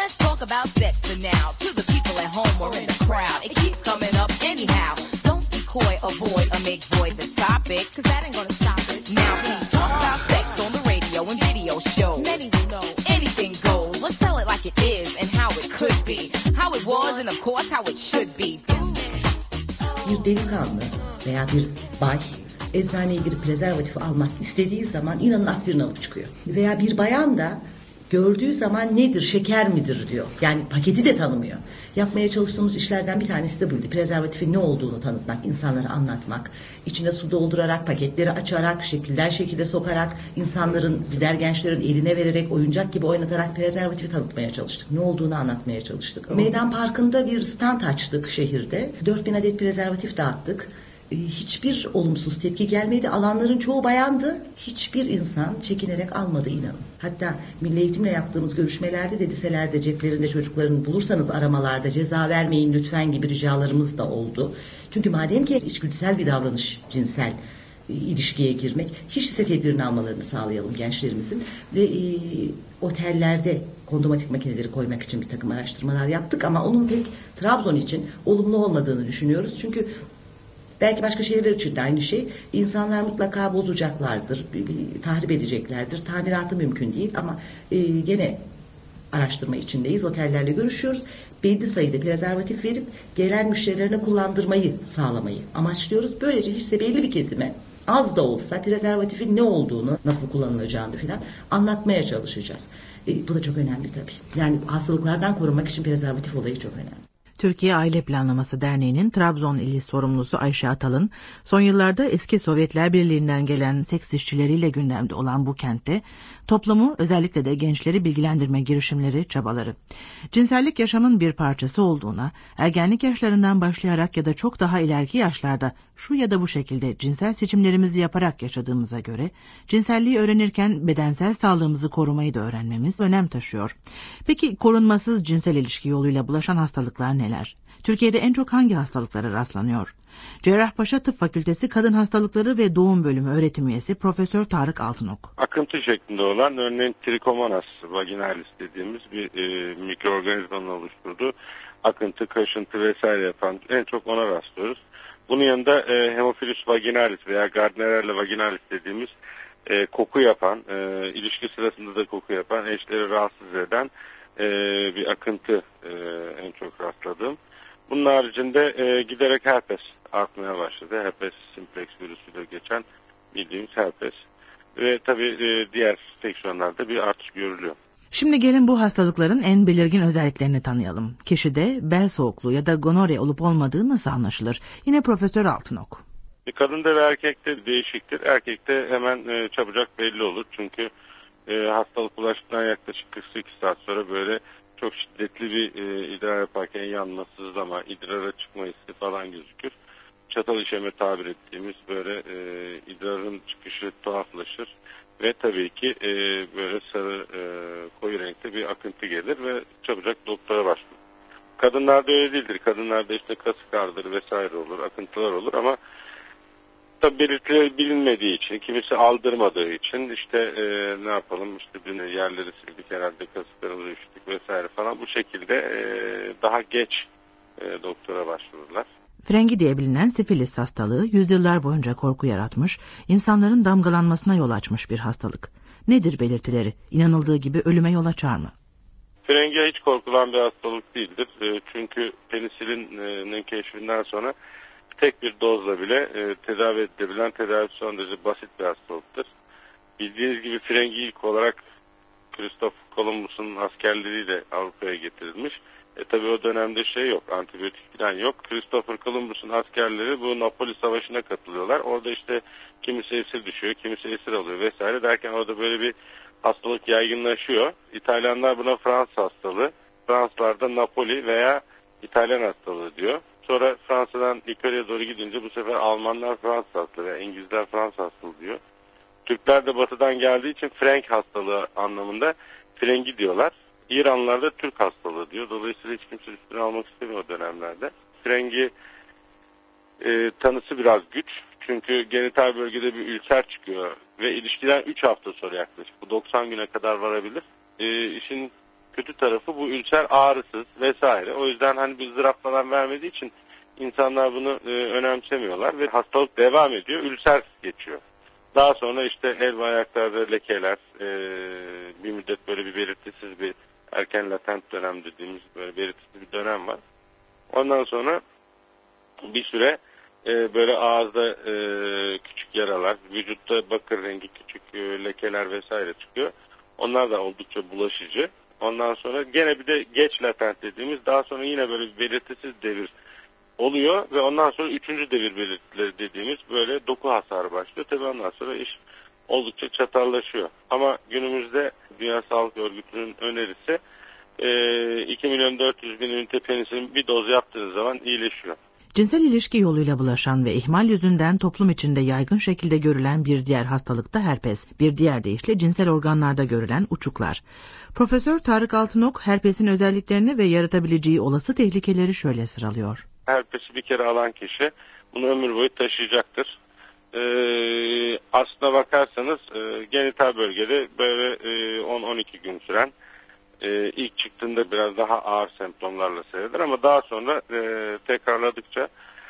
let's talk about sex for now. To the people at home or in the crowd, it keeps coming up anyhow. Don't be coy, avoid, or make void the topic, cause that ain't gonna stop it. Now please talk about sex on the radio and video shows. Many will know anything goes. Let's tell it like it is and how it could be, how it was and of course how it should be. Bir delikanlı veya bir bay eczaneye girip prezervatif almak istediği zaman inanın aspirin alıp çıkıyor. Veya bir bayan da gördüğü zaman nedir, şeker midir diyor. Yani paketi de tanımıyor. Yapmaya çalıştığımız işlerden bir tanesi de buydu. Prezervatifin ne olduğunu tanıtmak, insanlara anlatmak, içine su doldurarak, paketleri açarak, şekilden şekilde sokarak, insanların, gider gençlerin eline vererek, oyuncak gibi oynatarak prezervatifi tanıtmaya çalıştık. Ne olduğunu anlatmaya çalıştık. Meydan Parkı'nda bir stand açtık şehirde. 4000 adet prezervatif dağıttık. Hiçbir olumsuz tepki gelmedi. Alanların çoğu bayandı. Hiçbir insan çekinerek almadı inanın. Hatta Milli Eğitim'le yaptığımız görüşmelerde de liselerde ceplerinde çocukların bulursanız aramalarda ceza vermeyin lütfen gibi ricalarımız da oldu. Çünkü madem ki içgüdüsel bir davranış cinsel ilişkiye girmek, hiç ise tedbirini almalarını sağlayalım gençlerimizin. Ve otellerde kondomatik makineleri koymak için bir takım araştırmalar yaptık ama onun pek Trabzon için olumlu olmadığını düşünüyoruz. Çünkü belki başka şehirler için de aynı şey. İnsanlar mutlaka bozacaklardır, tahrip edeceklerdir. Tamiratı mümkün değil ama gene araştırma içindeyiz. Otellerle görüşüyoruz. Belli sayıda prezervatif verip gelen müşterilerine kullandırmayı sağlamayı amaçlıyoruz. Böylece işte belli bir kesime az da olsa prezervatifin ne olduğunu, nasıl kullanılacağını falan anlatmaya çalışacağız. Bu da çok önemli tabii. Yani hastalıklardan korunmak için prezervatif olayı çok önemli. Türkiye Aile Planlaması Derneği'nin Trabzon ili sorumlusu Ayşe Atalın, son yıllarda eski Sovyetler Birliği'nden gelen seks işçileriyle gündemde olan bu kentte, toplumu özellikle de gençleri bilgilendirme girişimleri, çabaları, cinsellik yaşamın bir parçası olduğuna, ergenlik yaşlarından başlayarak ya da çok daha ileriki yaşlarda şu ya da bu şekilde cinsel seçimlerimizi yaparak yaşadığımıza göre, cinselliği öğrenirken bedensel sağlığımızı korumayı da öğrenmemiz önem taşıyor. Peki korunmasız cinsel ilişki yoluyla bulaşan hastalıklar neler? Türkiye'de en çok hangi hastalıklara rastlanıyor? Cerrahpaşa Tıp Fakültesi Kadın Hastalıkları ve Doğum Bölümü öğretim üyesi Profesör Tarık Altınok. Akıntı şeklinde olan örneğin Trichomonas vaginalis dediğimiz bir mikroorganizmanın oluşturduğu akıntı, kaşıntı vesaire yapan en çok ona rastlıyoruz. Bunun yanında Haemophilus vaginalis veya Gardnerella vaginalis dediğimiz koku yapan, ilişki sırasında da koku yapan, eşleri rahatsız eden bir akıntı en çok rastladığım. Bunun haricinde giderek herpes artmaya başladı. Herpes simplex virüsüyle geçen bildiğimiz herpes. Ve tabii diğer enfeksiyonlarda bir artış görülüyor. Şimdi gelin bu hastalıkların en belirgin özelliklerini tanıyalım. Kişide bel soğukluğu ya da gonorya olup olmadığı nasıl anlaşılır? Yine Profesör Altınok. Kadında ve erkekte değişiktir. Erkekte hemen çabucak belli olur. Çünkü hastalık bulaştıktan yaklaşık 48 saat sonra böyle çok şiddetli bir idrar yaparken yanma, sızlama, idrara çıkma hissi falan gözükür. Çatal işeme tabir ettiğimiz böyle idrarın çıkışı tuhaflaşır ve tabii ki böyle sarı koyu renkte bir akıntı gelir ve çabucak doktora başvurur. Kadınlarda öyle değildir. Kadınlarda işte kasık ağrıları vesaire olur, akıntılar olur ama tabii belirtileri bilinmediği için, kimisi aldırmadığı için işte ne yapalım işte dün yerleri sildik herhalde kasıklarımızı üşüttük vesaire falan bu şekilde daha geç doktora başvururlar. Frengi diye bilinen sifilis hastalığı yüzyıllar boyunca korku yaratmış, insanların damgalanmasına yol açmış bir hastalık. Nedir belirtileri? İnanıldığı gibi ölüme yol açar mı? Frengi hiç korkulan bir hastalık değildir. Çünkü penisilinin keşfinden sonra tek bir dozla bile tedavi edilebilen, tedavisi son derece basit bir hastalıktır. Bildiğiniz gibi frengi ilk olarak Christoph Columbus'un askerleriyle Avrupa'ya getirilmiş. Tabii o dönemde şey yok, antibiyotik falan yok. Christopher Columbus'un askerleri bu Napoli Savaşı'na katılıyorlar. Orada işte kimisi esir düşüyor, kimisi esir alıyor vesaire derken orada böyle bir hastalık yaygınlaşıyor. İtalyanlar buna Fransız hastalığı, Fransızlar da Napoli veya İtalyan hastalığı diyor. Sonra Fransa'dan yukarıya doğru gidince bu sefer Almanlar Fransız hastalığı veya İngilizler Fransız hastalığı diyor. Türkler de batıdan geldiği için Frank hastalığı anlamında Frengi diyorlar. İranlılar da Türk hastalığı diyor. Dolayısıyla hiç kimse üstüne almak istemiyor o dönemlerde. Frengi tanısı biraz güç. Çünkü genital bölgede bir ülser çıkıyor ve ilişkiden 3 hafta sonra yaklaşık. Bu 90 güne kadar varabilir. İşin kötü tarafı bu ülser ağrısız vesaire. O yüzden hani bir ızdırap falan vermediği için insanlar bunu önemsemiyorlar ve hastalık devam ediyor. Ülser geçiyor. Daha sonra işte el ve ayaklarda lekeler, bir müddet böyle bir belirtisiz bir erken latent dönem dediğimiz böyle belirtisiz bir dönem var. Ondan sonra bir süre böyle ağızda küçük yaralar, vücutta bakır rengi küçük lekeler vesaire çıkıyor. Onlar da oldukça bulaşıcı. Ondan sonra gene bir de geç latent dediğimiz daha sonra yine böyle bir belirtisiz devir oluyor ve ondan sonra 3. devir belirtileri dediğimiz böyle doku hasarı başlıyor. Tabii ondan sonra iş oldukça çatallaşıyor. Ama günümüzde Dünya Sağlık Örgütü'nün önerisi 2.400.000 ünite penisilin bir doz yaptığınız zaman iyileşiyor. Cinsel ilişki yoluyla bulaşan ve ihmal yüzünden toplum içinde yaygın şekilde görülen bir diğer hastalık da herpes. Bir diğer deyişle cinsel organlarda görülen uçuklar. Profesör Tarık Altınok herpesin özelliklerini ve yaratabileceği olası tehlikeleri şöyle sıralıyor. Herpesi bir kere alan kişi bunu ömür boyu taşıyacaktır. Aslına bakarsanız genital bölgede böyle 10-12 gün süren ilk çıktığında biraz daha ağır semptomlarla seyreder ama daha sonra tekrarladıkça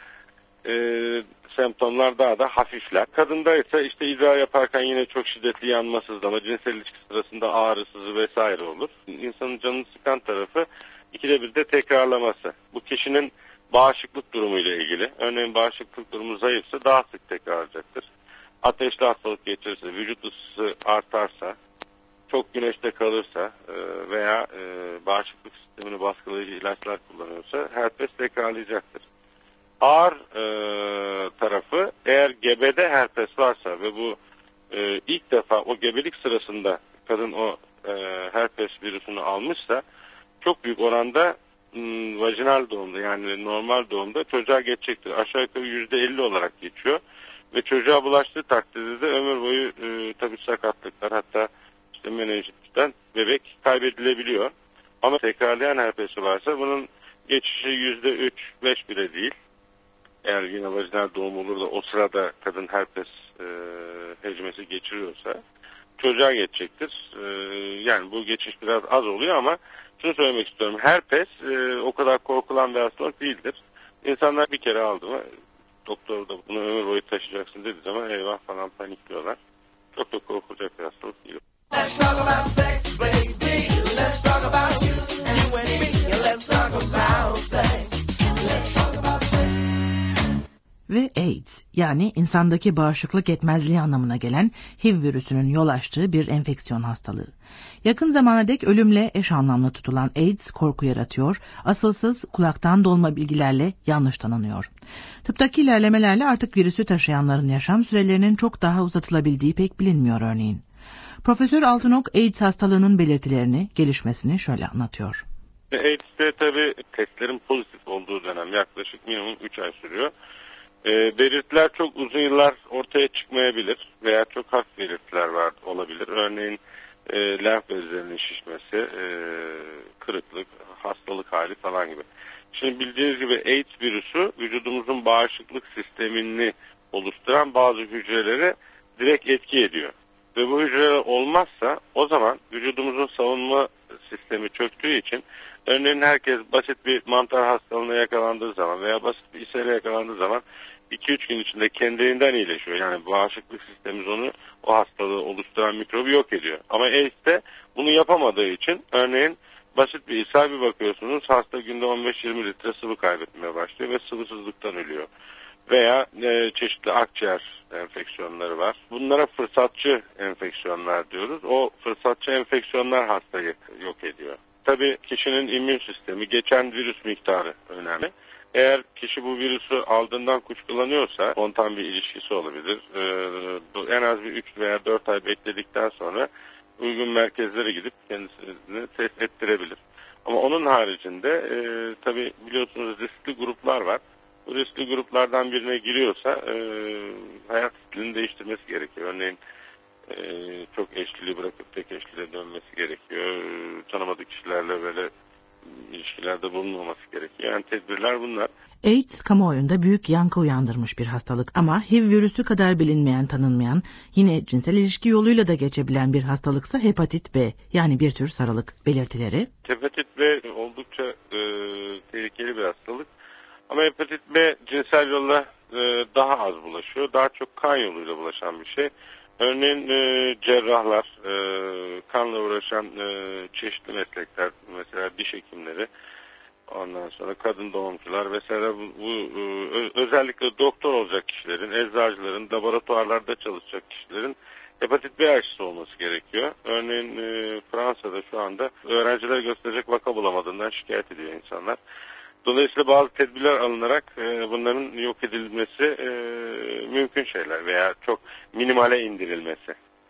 semptomlar daha da hafifler. Kadında ise işte idrar yaparken yine çok şiddetli yanma, sızlama, cinsel ilişki sırasında ağrı, sızı vesaire olur. İnsanın canını sıkan tarafı 2'de 1'de tekrarlaması. Bu kişinin bağışıklık durumuyla ilgili. Örneğin bağışıklık durumu zayıfsa daha sık tekrarlayacaktır. Ateşli hastalık geçirirse, vücut ısısı artarsa, çok güneşte kalırsa veya bağışıklık sistemini baskılayıcı ilaçlar kullanıyorsa herpes tekrarlayacaktır. Ağır tarafı eğer gebede herpes varsa ve bu ilk defa o gebelik sırasında kadın o herpes virüsünü almışsa çok büyük oranda vajinal doğumda yani normal doğumda çocuğa geçecektir. Aşağı yukarı %50 olarak geçiyor ve çocuğa bulaştığı takdirde de ömür boyu tabii sakatlıklar hatta işte menenjitten bebek kaybedilebiliyor. Ama tekrarlayan herpesi varsa bunun geçişi %3-5 bile değil. Eğer yine vajinal doğum olur da o sırada kadın herpes hecmesi geçiriyorsa çocuğa geçecektir. Yani bu geçiş biraz az oluyor ama şunu söylemek istiyorum. Herpes o kadar korkulan bir hastalık değildir. İnsanlar bir kere aldı mı doktor da bunu ömür boyu taşıyacaksın dediği zaman eyvah falan panikliyorlar. Çok da korkulacak bir hastalık değil. Let's talk about sex, baby. Let's talk about you and me. Let's talk about sex. Let's talk about sex. Ve AIDS yani insandaki bağışıklık yetmezliği anlamına gelen HIV virüsünün yol açtığı bir enfeksiyon hastalığı. Yakın zamana dek ölümle eş anlamlı tutulan AIDS korku yaratıyor, asılsız kulaktan dolma bilgilerle yanlış tanınıyor. Tıptaki ilerlemelerle artık virüsü taşıyanların yaşam sürelerinin çok daha uzatılabildiği pek bilinmiyor örneğin. Profesör Altınok AIDS hastalığının belirtilerini, gelişmesini şöyle anlatıyor. AIDS'te tabii testlerin pozitif olduğu dönem yaklaşık minimum 3 ay sürüyor. Belirtiler çok uzun yıllar ortaya çıkmayabilir veya çok hafif belirtiler olabilir. Örneğin lenf bezlerinin şişmesi, kırıklık, hastalık hali falan gibi. Şimdi bildiğiniz gibi AIDS virüsü vücudumuzun bağışıklık sistemini oluşturan bazı hücrelere direkt etki ediyor. Ve bu hücreler olmazsa o zaman vücudumuzun savunma sistemi çöktüğü için örneğin herkes basit bir mantar hastalığına yakalandığı zaman veya basit bir ishale yakalandığı zaman 2-3 gün içinde kendiliğinden iyileşiyor. Yani bağışıklık sistemimiz onu o hastalığı oluşturan mikrobu yok ediyor. Ama AIDS'te bunu yapamadığı için örneğin basit bir ishal bir bakıyorsunuz hasta günde 15-20 litre sıvı kaybetmeye başlıyor ve sıvısızlıktan ölüyor. Veya çeşitli akciğer enfeksiyonları var. Bunlara fırsatçı enfeksiyonlar diyoruz. O fırsatçı enfeksiyonlar hastayı yok ediyor. Tabii kişinin immün sistemi, geçen virüs miktarı önemli. Eğer kişi bu virüsü aldığından kuşkulanıyorsa spontan bir ilişkisi olabilir. En az bir 3 veya 4 ay bekledikten sonra uygun merkezlere gidip kendisini test ettirebilir. Ama onun haricinde tabii biliyorsunuz riskli gruplar var. Bu riskli gruplardan birine giriyorsa hayat stilini değiştirmesi gerekiyor. Örneğin çok eşliliği bırakıp tek eşliliğe dönmesi gerekiyor. Tanımadık kişilerle böyle ilişkilerde bulunmaması gerekiyor. Yani tedbirler bunlar. AIDS kamuoyunda büyük yankı uyandırmış bir hastalık ama HIV virüsü kadar bilinmeyen, tanınmayan, yine cinsel ilişki yoluyla da geçebilen bir hastalıksa hepatit B, yani bir tür sarılık. Belirtileri? Hepatit B oldukça tehlikeli bir hastalık. Ama hepatit B cinsel yolla daha az bulaşıyor. Daha çok kan yoluyla bulaşan bir şey. Örneğin cerrahlar, kanla uğraşan çeşitli meslekler, mesela diş hekimleri, ondan sonra kadın doğumcular vesaire, bu özellikle doktor olacak kişilerin, eczacıların, laboratuvarlarda çalışacak kişilerin hepatit B aşısı olması gerekiyor. Örneğin Fransa'da şu anda öğrenciler gösterecek vaka bulamadığından şikayet ediyor insanlar. Dolayısıyla bazı tedbirler alınarak bunların yok edilmesi mümkün şeyler veya çok minimale indirilmesi.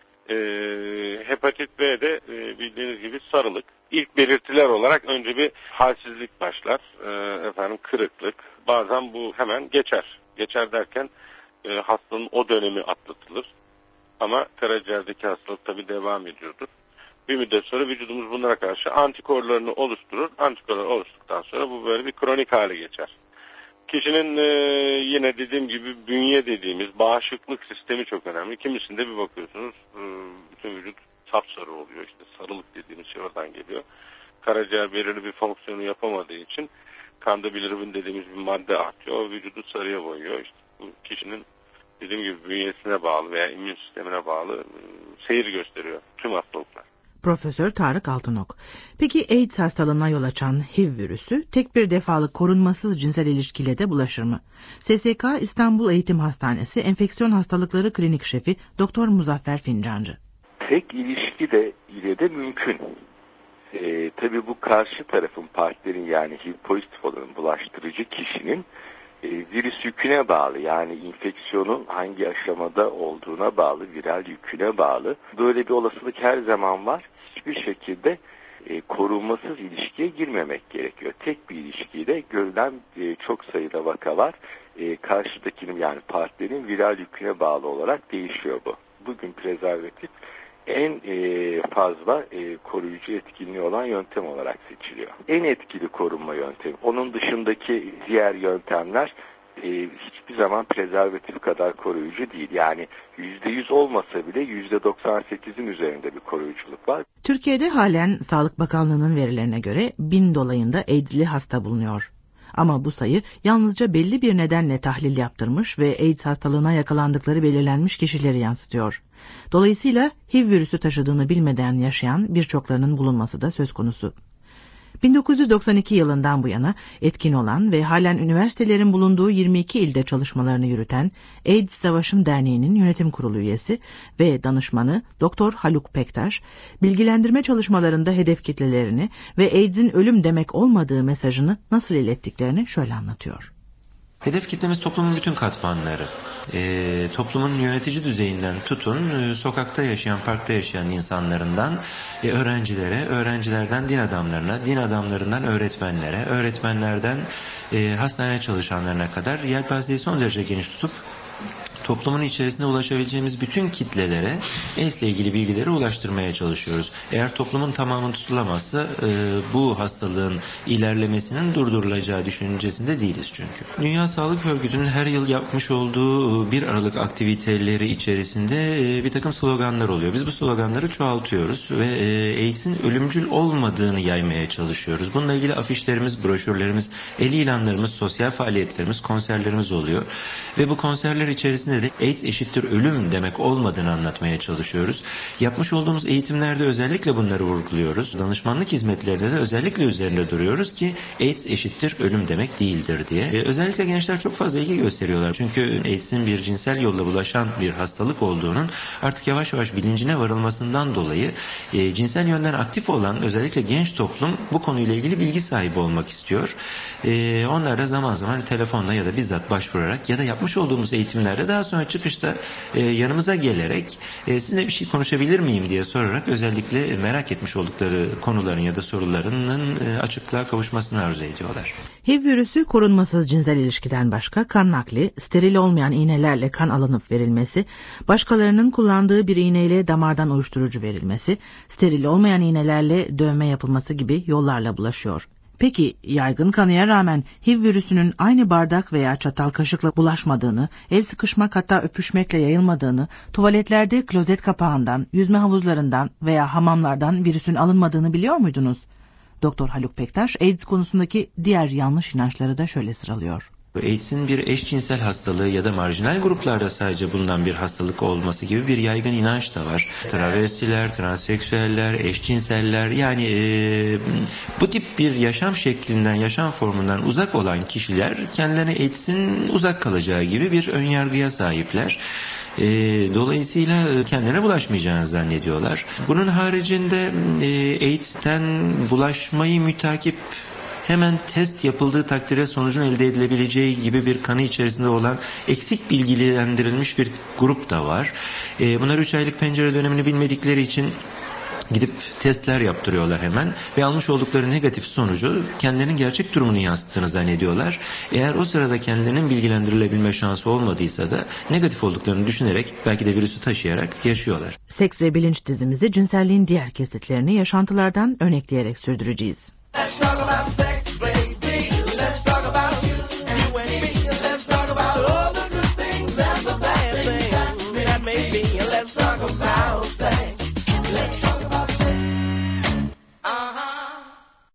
Hepatit B'de bildiğiniz gibi sarılık. İlk belirtiler olarak önce bir halsizlik başlar, kırıklık. Bazen bu hemen geçer. Geçer derken hastanın o dönemi atlatılır. Ama karaciğerdeki hastalık tabii devam ediyordur. Bir müddet sonra vücudumuz bunlara karşı antikorlarını oluşturur. Antikorlar oluştuktan sonra bu böyle bir kronik hale geçer. Kişinin yine dediğim gibi bünye dediğimiz bağışıklık sistemi çok önemli. Kimisinde bir bakıyorsunuz bütün vücut sapsarı oluyor. İşte sarılık dediğimiz şey oradan geliyor. Karaciğer belirli bir fonksiyonu yapamadığı için kanda bilirubin dediğimiz bir madde artıyor. O vücudu sarıya boyuyor. İşte bu kişinin dediğim gibi bünyesine bağlı veya immün sistemine bağlı seyir gösteriyor tüm hastalıklar. Profesör Tarık Altınok. Peki AIDS hastalığına yol açan HIV virüsü tek bir defalık korunmasız cinsel ilişkiyle de bulaşır mı? SSK İstanbul Eğitim Hastanesi Enfeksiyon Hastalıkları Klinik Şefi Doktor Muzaffer Fincancı. Tek ilişki de ile de mümkün. Tabii bu karşı tarafın, partnerin, yani HIV pozitif olanın, bulaştırıcı kişinin virüs yüküne bağlı, yani infeksiyonun hangi aşamada olduğuna bağlı, viral yüküne bağlı. Böyle bir olasılık her zaman var. Hiçbir şekilde korunmasız ilişkiye girmemek gerekiyor. Tek bir ilişkiyle görülen çok sayıda vaka var. Karşıdakinin, yani partnerin viral yüküne bağlı olarak değişiyor bu. Bugün prezervatif en fazla koruyucu etkinliği olan yöntem olarak seçiliyor. En etkili korunma yöntemi. Onun dışındaki diğer yöntemler hiçbir zaman prezervatif kadar koruyucu değil. Yani %100 olmasa bile %98'in üzerinde bir koruyuculuk var. Türkiye'de halen Sağlık Bakanlığı'nın verilerine göre 1000 dolayında AIDS'li hasta bulunuyor. Ama bu sayı yalnızca belli bir nedenle tahlil yaptırmış ve AIDS hastalığına yakalandıkları belirlenmiş kişileri yansıtıyor. Dolayısıyla HIV virüsü taşıdığını bilmeden yaşayan birçoklarının bulunması da söz konusu. 1992 yılından bu yana etkin olan ve halen üniversitelerin bulunduğu 22 ilde çalışmalarını yürüten AIDS Savaşım Derneği'nin yönetim kurulu üyesi ve danışmanı Doktor Haluk Pektaş, bilgilendirme çalışmalarında hedef kitlelerini ve AIDS'in ölüm demek olmadığı mesajını nasıl ilettiklerini şöyle anlatıyor. Hedef kitlemiz toplumun bütün katmanları. Toplumun yönetici düzeyinden tutun, sokakta yaşayan, parkta yaşayan insanlarından öğrencilere, öğrencilerden din adamlarına, din adamlarından öğretmenlere, öğretmenlerden hastane çalışanlarına kadar yelpazeyi son derece geniş tutup toplumun içerisinde ulaşabileceğimiz bütün kitlelere AIDS ile ilgili bilgileri ulaştırmaya çalışıyoruz. Eğer toplumun tamamı tutulamazsa bu hastalığın ilerlemesinin durdurulacağı düşüncesinde değiliz çünkü. Dünya Sağlık Örgütü'nün her yıl yapmış olduğu 1 Aralık aktiviteleri içerisinde bir takım sloganlar oluyor. Biz bu sloganları çoğaltıyoruz ve AIDS'in ölümcül olmadığını yaymaya çalışıyoruz. Bununla ilgili afişlerimiz, broşürlerimiz, el ilanlarımız, sosyal faaliyetlerimiz, konserlerimiz oluyor. Ve bu konserler içerisinde de AIDS eşittir ölüm demek olmadığını anlatmaya çalışıyoruz. Yapmış olduğumuz eğitimlerde özellikle bunları vurguluyoruz. Danışmanlık hizmetlerinde de özellikle üzerinde duruyoruz ki AIDS eşittir ölüm demek değildir diye. Özellikle gençler çok fazla ilgi gösteriyorlar. Çünkü AIDS'in bir cinsel yolla bulaşan bir hastalık olduğunun artık yavaş yavaş bilincine varılmasından dolayı cinsel yönden aktif olan özellikle genç toplum bu konuyla ilgili bilgi sahibi olmak istiyor. Onlar da zaman zaman telefonla ya da bizzat başvurarak ya da yapmış olduğumuz eğitimlerde daha sonra çıkışta yanımıza gelerek sizinle bir şey konuşabilir miyim diye sorarak özellikle merak etmiş oldukları konuların ya da sorularının açıklığa kavuşmasını arzu ediyorlar. HIV virüsü korunmasız cinsel ilişkiden başka kan nakli, steril olmayan iğnelerle kan alınıp verilmesi, başkalarının kullandığı bir iğneyle damardan uyuşturucu verilmesi, steril olmayan iğnelerle dövme yapılması gibi yollarla bulaşıyor. Peki yaygın kanıya rağmen HIV virüsünün aynı bardak veya çatal kaşıkla bulaşmadığını, el sıkışmak hatta öpüşmekle yayılmadığını, tuvaletlerde klozet kapağından, yüzme havuzlarından veya hamamlardan virüsün alınmadığını biliyor muydunuz? Doktor Haluk Pektaş, AIDS konusundaki diğer yanlış inançları da şöyle sıralıyor. AIDS'in bir eşcinsel hastalığı ya da marjinal gruplarda sadece bulunan bir hastalık olması gibi bir yaygın inanç da var. Travestiler, transseksüeller, eşcinseller yani bu tip bir yaşam şeklinden, yaşam formundan uzak olan kişiler kendilerine AIDS'in uzak kalacağı gibi bir önyargıya sahipler. Dolayısıyla kendilerine bulaşmayacağını zannediyorlar. Bunun haricinde AIDS'ten bulaşmayı mütakip hemen test yapıldığı takdirde sonucun elde edilebileceği gibi bir kanı içerisinde olan eksik bilgilendirilmiş bir grup da var. Bunlar 3 aylık pencere dönemini bilmedikleri için gidip testler yaptırıyorlar hemen ve almış oldukları negatif sonucu kendilerinin gerçek durumunu yansıttığını zannediyorlar. Eğer o sırada kendilerinin bilgilendirilebilme şansı olmadıysa da negatif olduklarını düşünerek belki de virüsü taşıyarak yaşıyorlar. Seks ve Bilinç dizimizi cinselliğin diğer kesitlerini yaşantılardan örnekleyerek sürdüreceğiz. Let's talk about sex, baby. Let's talk about you and me. Let's talk about all the good things and the bad things that may be. Let's talk about sex. Let's